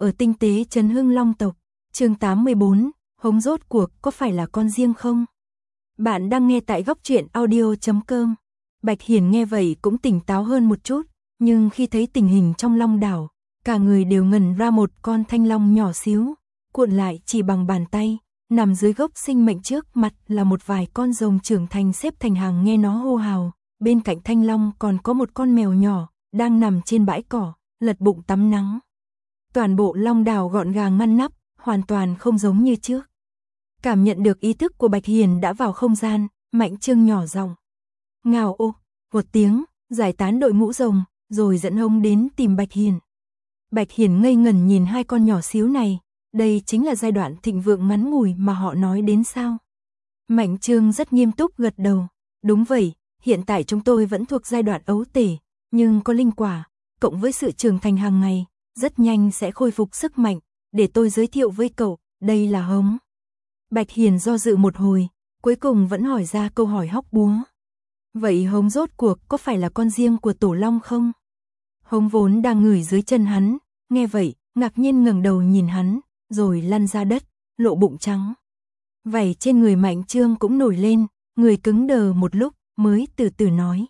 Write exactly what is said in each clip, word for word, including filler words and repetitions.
ở tinh tế Trấn Hưng Long tộc. Chương tám mươi bốn, Hống rốt cuộc có phải là con riêng không? Bạn đang nghe tại góc truyện audio chấm com. Bạch Hiền nghe vậy cũng tỉnh táo hơn một chút, nhưng khi thấy tình hình trong long đảo, cả người đều ngẩn ra. Một con thanh long nhỏ xíu, cuộn lại chỉ bằng bàn tay, nằm dưới gốc sinh mệnh, trước mặt là một vài con rồng trưởng thành xếp thành hàng nghe nó hô hào. Bên cạnh thanh long còn có một con mèo nhỏ, đang nằm trên bãi cỏ, lật bụng tắm nắng. Toàn bộ long đảo gọn gàng ngăn nắp, hoàn toàn không giống như trước. Cảm nhận được ý thức của Bạch Hiền đã vào không gian, Mạnh Trương nhỏ giọng ngào ô một tiếng, giải tán đội ngũ rồng, rồi dẫn Hống đến tìm Bạch Hiền. Bạch Hiền ngây ngẩn nhìn hai con nhỏ xíu này, đây chính là giai đoạn thịnh vượng ngắn ngủi mà họ nói đến sao? Mạnh Trương rất nghiêm túc gật đầu, đúng vậy, hiện tại chúng tôi vẫn thuộc giai đoạn ấu tể, nhưng có linh quả, cộng với sự trưởng thành hàng ngày, rất nhanh sẽ khôi phục sức mạnh, để tôi giới thiệu với cậu, đây là Hống. Bạch Hiền do dự một hồi, cuối cùng vẫn hỏi ra câu hỏi hóc búa. Vậy Hống rốt cuộc có phải là con riêng của Tổ Long không? Hống vốn đang ngửi dưới chân hắn, nghe vậy, ngạc nhiên ngẩng đầu nhìn hắn, rồi lăn ra đất, lộ bụng trắng. Vảy trên người Mạnh Trương cũng nổi lên, người cứng đờ một lúc, mới từ từ nói.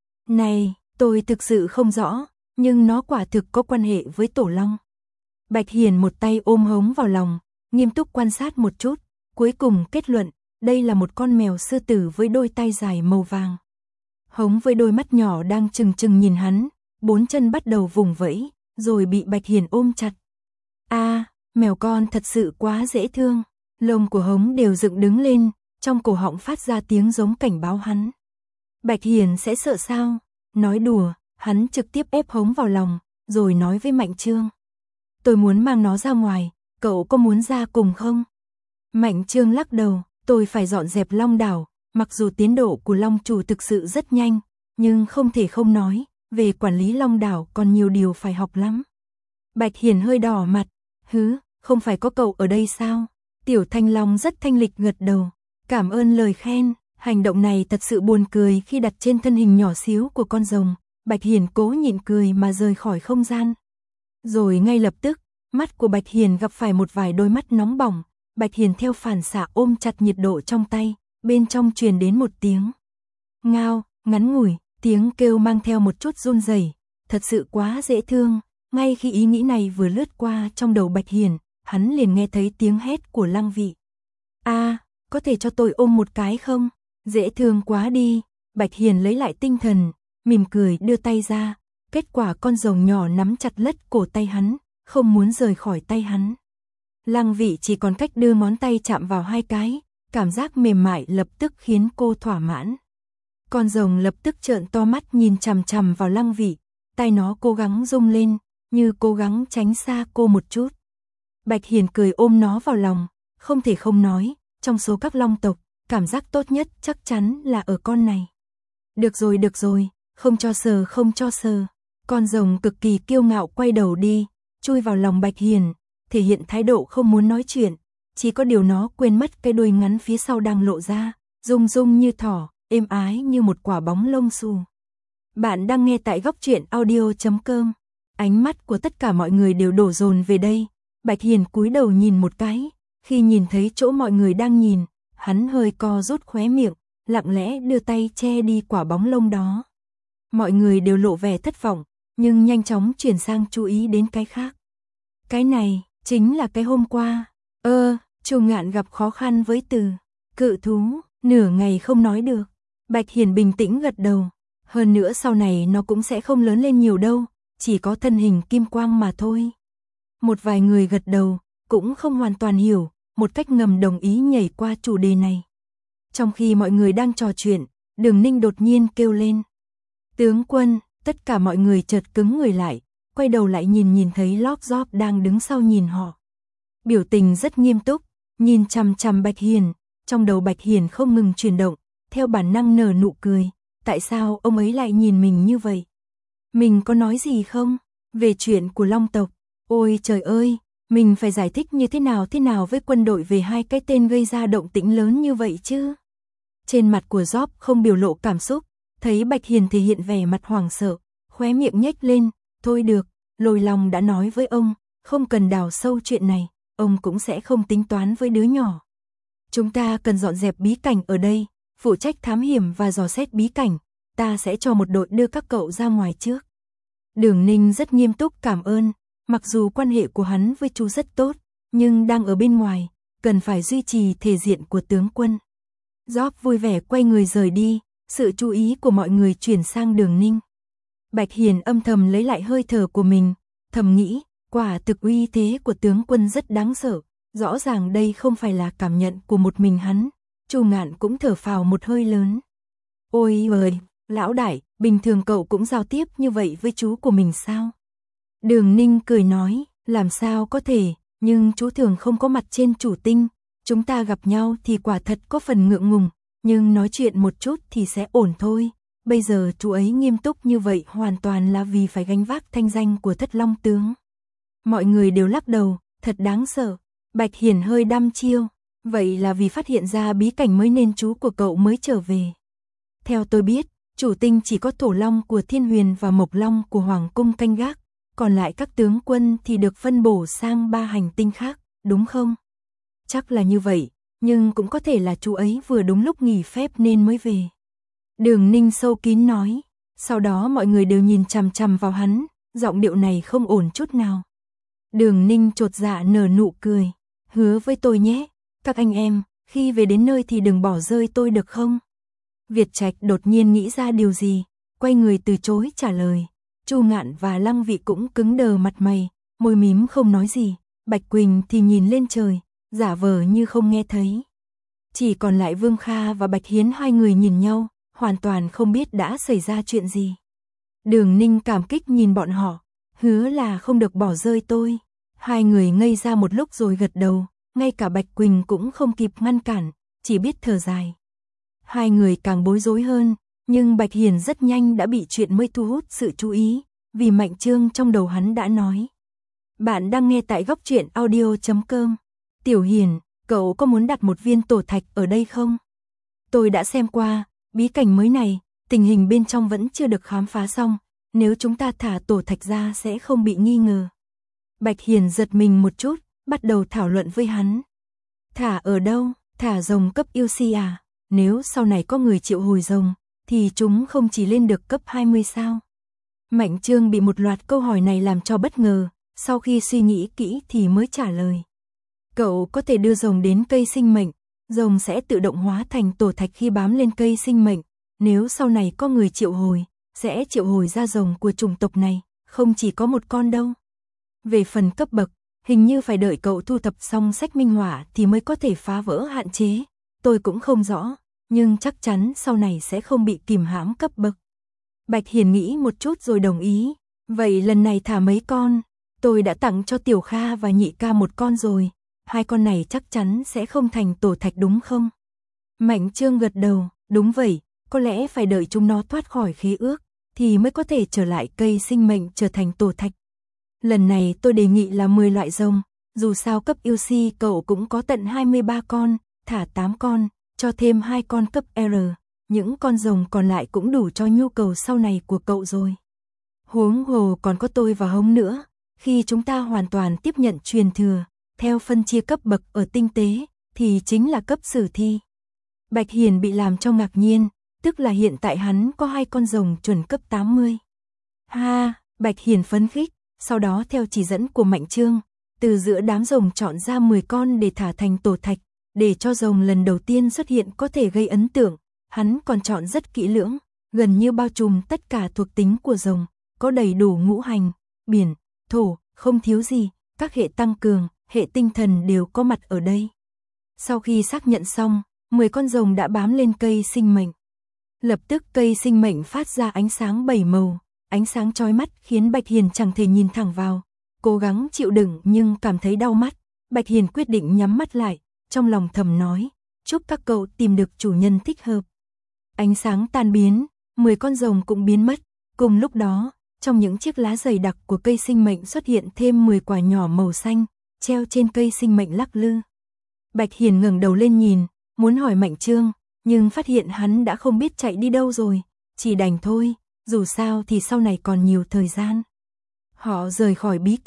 Này, tôi thực sự không rõ, nhưng nó quả thực có quan hệ với Tổ Long. Bạch Hiền một tay ôm Hống vào lòng, nghiêm túc quan sát một chút, cuối cùng kết luận, đây là một con mèo sư tử với đôi tay dài màu vàng. Hống với đôi mắt nhỏ đang trừng trừng nhìn hắn, bốn chân bắt đầu vùng vẫy, rồi bị Bạch Hiền ôm chặt. A, à, mèo con thật sự quá dễ thương, lông của Hống đều dựng đứng lên, trong cổ họng phát ra tiếng giống cảnh báo hắn. Bạch Hiền sẽ sợ sao? Nói đùa, hắn trực tiếp ép Hống vào lòng, rồi nói với Mạnh Trương. Tôi muốn mang nó ra ngoài, cậu có muốn ra cùng không? Mạnh Trương lắc đầu, tôi phải dọn dẹp long đảo, mặc dù tiến độ của long chủ thực sự rất nhanh, nhưng không thể không nói, về quản lý long đảo còn nhiều điều phải học lắm. Bạch Hiền hơi đỏ mặt, hứ, không phải có cậu ở đây sao? Tiểu Thanh Long rất thanh lịch gật đầu, cảm ơn lời khen, hành động này thật sự buồn cười khi đặt trên thân hình nhỏ xíu của con rồng. Bạch Hiền cố nhịn cười mà rời khỏi không gian. Rồi ngay lập tức, mắt của Bạch Hiền gặp phải một vài đôi mắt nóng bỏng, Bạch Hiền theo phản xạ ôm chặt nhiệt độ trong tay, bên trong truyền đến một tiếng ngao, ngắn ngủi, tiếng kêu mang theo một chút run rẩy, thật sự quá dễ thương. Ngay khi ý nghĩ này vừa lướt qua trong đầu Bạch Hiền, hắn liền nghe thấy tiếng hét của Lăng Vị. A, à, có thể cho tôi ôm một cái không? Dễ thương quá đi. Bạch Hiền lấy lại tinh thần, mỉm cười đưa tay ra, kết quả con rồng nhỏ nắm chặt lất cổ tay hắn, không muốn rời khỏi tay hắn. Lăng Vị chỉ còn cách đưa ngón tay chạm vào hai cái, cảm giác mềm mại lập tức khiến cô thỏa mãn. Con rồng lập tức trợn to mắt nhìn chằm chằm vào Lăng Vị, tay nó cố gắng rung lên, như cố gắng tránh xa cô một chút. Bạch Hiền cười ôm nó vào lòng, không thể không nói, trong số các long tộc, cảm giác tốt nhất chắc chắn là ở con này. Được rồi được rồi, không cho sờ không cho sờ. Con rồng cực kỳ kiêu ngạo quay đầu đi, chui vào lòng Bạch Hiền, thể hiện thái độ không muốn nói chuyện, chỉ có điều nó quên mất cái đuôi ngắn phía sau đang lộ ra, rung rung như thỏ, êm ái như một quả bóng lông xù. Bạn đang nghe tại góc truyện audio chấm com. Ánh mắt của tất cả mọi người đều đổ dồn về đây. Bạch Hiền cúi đầu nhìn một cái, khi nhìn thấy chỗ mọi người đang nhìn, hắn hơi co rút khóe miệng, lặng lẽ đưa tay che đi quả bóng lông đó. Mọi người đều lộ vẻ thất vọng, nhưng nhanh chóng chuyển sang chú ý đến cái khác. Cái này, chính là cái hôm qua. Ơ, Chu Ngạn gặp khó khăn với từ cự thú, nửa ngày không nói được. Bạch Hiền bình tĩnh gật đầu. Hơn nữa sau này nó cũng sẽ không lớn lên nhiều đâu, chỉ có thân hình kim quang mà thôi. Một vài người gật đầu, cũng không hoàn toàn hiểu, một cách ngầm đồng ý nhảy qua chủ đề này. Trong khi mọi người đang trò chuyện, Đường Ninh đột nhiên kêu lên. Tướng quân, tất cả mọi người chợt cứng người lại, quay đầu lại nhìn nhìn thấy Lop-Zop đang đứng sau nhìn họ. Biểu tình rất nghiêm túc, nhìn chằm chằm Bạch Hiền, trong đầu Bạch Hiền không ngừng chuyển động, theo bản năng nở nụ cười. Tại sao ông ấy lại nhìn mình như vậy? Mình có nói gì không? Về chuyện của Long tộc. Ôi trời ơi, mình phải giải thích như thế nào thế nào với quân đội về hai cái tên gây ra động tĩnh lớn như vậy chứ? Trên mặt của Job không biểu lộ cảm xúc, thấy Bạch Hiền thể hiện vẻ mặt hoảng sợ, khóe miệng nhếch lên, thôi được, Lôi Long đã nói với ông, không cần đào sâu chuyện này, ông cũng sẽ không tính toán với đứa nhỏ. Chúng ta cần dọn dẹp bí cảnh ở đây, phụ trách thám hiểm và dò xét bí cảnh, ta sẽ cho một đội đưa các cậu ra ngoài trước. Đường Ninh rất nghiêm túc cảm ơn, mặc dù quan hệ của hắn với chú rất tốt, nhưng đang ở bên ngoài, cần phải duy trì thể diện của tướng quân. Job vui vẻ quay người rời đi, sự chú ý của mọi người chuyển sang Đường Ninh. Bạch Hiền âm thầm lấy lại hơi thở của mình, thầm nghĩ, quả thực uy thế của tướng quân rất đáng sợ, rõ ràng đây không phải là cảm nhận của một mình hắn. Chu Ngạn cũng thở phào một hơi lớn. Ôi ơi, lão đại, bình thường cậu cũng giao tiếp như vậy với chú của mình sao? Đường Ninh cười nói, làm sao có thể, nhưng chú thường không có mặt trên chủ tinh, chúng ta gặp nhau thì quả thật có phần ngượng ngùng, nhưng nói chuyện một chút thì sẽ ổn thôi. Bây giờ chú ấy nghiêm túc như vậy hoàn toàn là vì phải gánh vác thanh danh của Thất Long tướng. Mọi người đều lắc đầu, thật đáng sợ. Bạch Hiền hơi đăm chiêu, vậy là vì phát hiện ra bí cảnh mới nên chú của cậu mới trở về. Theo tôi biết, chủ tinh chỉ có Thổ Long của Thiên Huyền và Mộc Long của Hoàng cung canh gác, còn lại các tướng quân thì được phân bổ sang ba hành tinh khác, đúng không? Chắc là như vậy, nhưng cũng có thể là chú ấy vừa đúng lúc nghỉ phép nên mới về. Đường Ninh sâu kín nói, sau đó mọi người đều nhìn chằm chằm vào hắn, giọng điệu này không ổn chút nào. Đường Ninh chột dạ nở nụ cười, hứa với tôi nhé, các anh em, khi về đến nơi thì đừng bỏ rơi tôi được không? Việt Trạch đột nhiên nghĩ ra điều gì, quay người từ chối trả lời. Chu Ngạn và Lăng Vị cũng cứng đờ mặt mày, môi mím không nói gì. Bạch Quỳnh thì nhìn lên trời, giả vờ như không nghe thấy. Chỉ còn lại Vương Kha và Bạch Hiến hai người nhìn nhau, hoàn toàn không biết đã xảy ra chuyện gì. Đường Ninh cảm kích nhìn bọn họ, hứa là không được bỏ rơi tôi. Hai người ngây ra một lúc rồi gật đầu, ngay cả Bạch Quỳnh cũng không kịp ngăn cản, chỉ biết thở dài. Hai người càng bối rối hơn, nhưng Bạch Hiền rất nhanh đã bị chuyện mới thu hút sự chú ý, vì Mạnh Trương trong đầu hắn đã nói. Bạn đang nghe tại góc truyện audio chấm com. Tiểu Hiền, cậu có muốn đặt một viên tổ thạch ở đây không? Tôi đã xem qua, bí cảnh mới này, tình hình bên trong vẫn chưa được khám phá xong, nếu chúng ta thả tổ thạch ra sẽ không bị nghi ngờ. Bạch Hiền giật mình một chút, bắt đầu thảo luận với hắn. Thả ở đâu? Thả rồng cấp yêu si à? Nếu sau này có người triệu hồi rồng, thì chúng không chỉ lên được cấp hai mươi sao? Mạnh Trương bị một loạt câu hỏi này làm cho bất ngờ, sau khi suy nghĩ kỹ thì mới trả lời. Cậu có thể đưa rồng đến cây sinh mệnh, rồng sẽ tự động hóa thành tổ thạch khi bám lên cây sinh mệnh, nếu sau này có người triệu hồi, sẽ triệu hồi ra rồng của chủng tộc này, không chỉ có một con đâu. Về phần cấp bậc, hình như phải đợi cậu thu thập xong sách minh họa thì mới có thể phá vỡ hạn chế, tôi cũng không rõ, nhưng chắc chắn sau này sẽ không bị kìm hãm cấp bậc. Bạch Hiền nghĩ một chút rồi đồng ý, vậy lần này thả mấy con, tôi đã tặng cho Tiểu Kha và Nhị Ca một con rồi, hai con này chắc chắn sẽ không thành tổ thạch đúng không? Mạnh Trương gật đầu, đúng vậy, có lẽ phải đợi chúng nó thoát khỏi khế ước, thì mới có thể trở lại cây sinh mệnh trở thành tổ thạch. Lần này tôi đề nghị là mười loại rồng, dù sao cấp yêu si cậu cũng có tận hai mươi ba con, thả tám con, cho thêm hai con cấp R, những con rồng còn lại cũng đủ cho nhu cầu sau này của cậu rồi. Huống hồ còn có tôi và Hống nữa, khi chúng ta hoàn toàn tiếp nhận truyền thừa, theo phân chia cấp bậc ở tinh tế, thì chính là cấp sử thi. Bạch Hiền bị làm cho ngạc nhiên, tức là hiện tại hắn có hai con rồng chuẩn cấp tám mươi. Ha, Bạch Hiền phấn khích, sau đó theo chỉ dẫn của Mạnh Trương, từ giữa đám rồng chọn ra mười con để thả thành tổ thạch, để cho rồng lần đầu tiên xuất hiện có thể gây ấn tượng, hắn còn chọn rất kỹ lưỡng, gần như bao trùm tất cả thuộc tính của rồng, có đầy đủ ngũ hành, biển, thổ, không thiếu gì, các hệ tăng cường, hệ tinh thần đều có mặt ở đây. Sau khi xác nhận xong, mười con rồng đã bám lên cây sinh mệnh. Lập tức cây sinh mệnh phát ra ánh sáng bảy màu, ánh sáng chói mắt khiến Bạch Hiền chẳng thể nhìn thẳng vào, cố gắng chịu đựng nhưng cảm thấy đau mắt. Bạch Hiền quyết định nhắm mắt lại, trong lòng thầm nói, chúc các cậu tìm được chủ nhân thích hợp. Ánh sáng tan biến, mười con rồng cũng biến mất, cùng lúc đó, trong những chiếc lá dày đặc của cây sinh mệnh xuất hiện thêm mười quả nhỏ màu xanh, treo trên cây sinh mệnh lắc lư. Bạch Hiền ngẩng đầu lên nhìn, muốn hỏi Mạnh Trương, nhưng phát hiện hắn đã không biết chạy đi đâu rồi, chỉ đành thôi, dù sao thì sau này còn nhiều thời gian. Họ rời khỏi bí cảnh,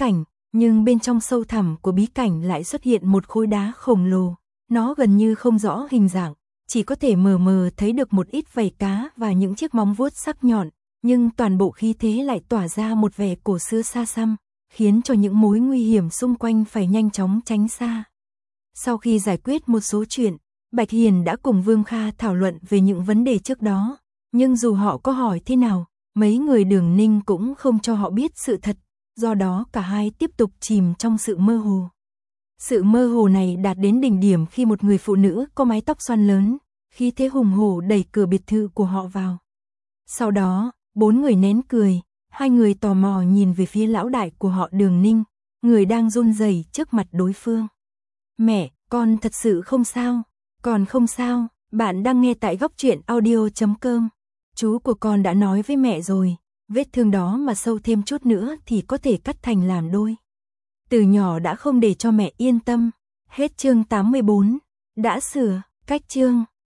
nhưng bên trong sâu thẳm của bí cảnh lại xuất hiện một khối đá khổng lồ. Nó gần như không rõ hình dạng, chỉ có thể mờ mờ thấy được một ít vảy cá và những chiếc móng vuốt sắc nhọn, nhưng toàn bộ khí thế lại tỏa ra một vẻ cổ xưa xa xăm, khiến cho những mối nguy hiểm xung quanh phải nhanh chóng tránh xa. Sau khi giải quyết một số chuyện, Bạch Hiền đã cùng Vương Kha thảo luận về những vấn đề trước đó, nhưng dù họ có hỏi thế nào, mấy người Đường Ninh cũng không cho họ biết sự thật, do đó cả hai tiếp tục chìm trong sự mơ hồ. Sự mơ hồ này đạt đến đỉnh điểm khi một người phụ nữ có mái tóc xoăn lớn, khí thế hùng hổ đẩy cửa biệt thự của họ vào. Sau đó, bốn người nén cười, hai người tò mò nhìn về phía lão đại của họ Đường Ninh, người đang run rẩy trước mặt đối phương. Mẹ, con thật sự không sao, còn không sao, bạn đang nghe tại góc truyện audio chấm com. Chú của con đã nói với mẹ rồi, vết thương đó mà sâu thêm chút nữa thì có thể cắt thành làm đôi. Từ nhỏ đã không để cho mẹ yên tâm. Hết chương tám mươi bốn, đã sửa, cách chương.